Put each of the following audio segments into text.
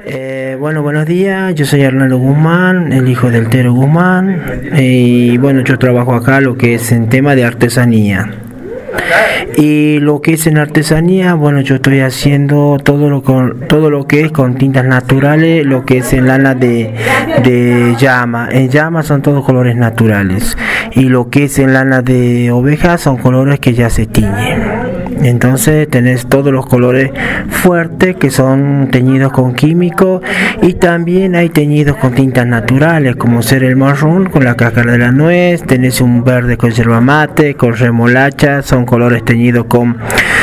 Bueno, buenos días, yo soy Arnaldo Guzmán, el hijo del Tero Guzmán, y bueno, yo trabajo acá lo que es en tema de artesanía. Y lo que es en artesanía, bueno, yo estoy haciendo todo lo que es con tintas naturales, lo que es en lana de llama. En llama son todos colores naturales, y lo que es en lana de oveja son colores que ya se tiñen. Entonces tenés todos los colores fuertes que son teñidos con químicos, y también hay teñidos con tintas naturales, como ser el marrón con la cáscara de la nuez, tenés un verde con yerba mate, con remolacha, son colores teñidos con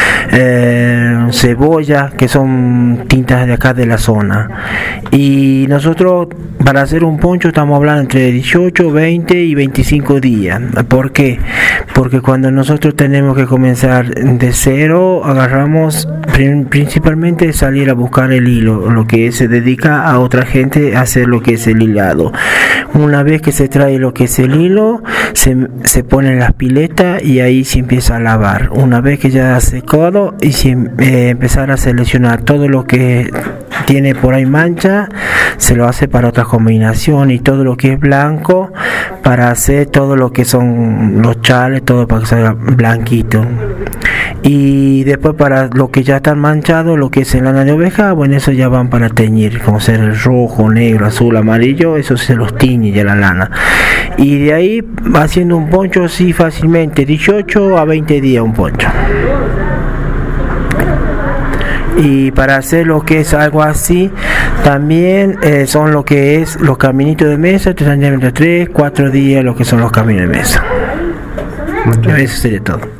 cebolla, que son tintas de acá de la zona. Y nosotros para hacer un poncho estamos hablando entre 18, 20 y 25 días. ¿Por qué? Porque cuando nosotros tenemos que comenzar de cero, agarramos principalmente salir a buscar el hilo, lo que se dedica a otra gente a hacer lo que es el hilado. Una vez que se trae lo que es el hilo, se ponen las piletas y ahí se empieza a lavar. Una vez que ya secado, y empezar a seleccionar todo lo que tiene por ahí mancha, se lo hace para otra combinación, y todo lo que es blanco para hacer todo lo que son los chales, todo para que salga blanquito. Y después para lo que ya están manchados, lo que es en lana de oveja, bueno, eso ya van para teñir, como ser el rojo, negro, azul, amarillo, eso se los tiñe ya la lana. Y de ahí haciendo un poncho así fácilmente, 18 a 20 días un poncho. Y para hacer lo que es algo así, también son lo que es los caminitos de mesa, 3, 4 días lo que son los caminos de mesa. Eso sería todo.